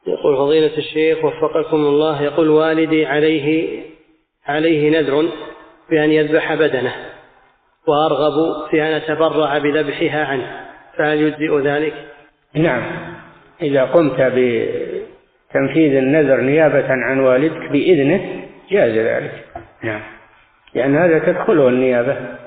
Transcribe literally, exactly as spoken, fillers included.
يقول فضيلة الشيخ وفقكم الله، يقول والدي عليه عليه نذر بأن يذبح بدنه وأرغب في أن أتبرع بذبحها عنه، فهل يجزئ ذلك؟ نعم، إذا قمت بتنفيذ النذر نيابة عن والدك بإذنه جاز ذلك، نعم، لأن هذا تدخله النيابة.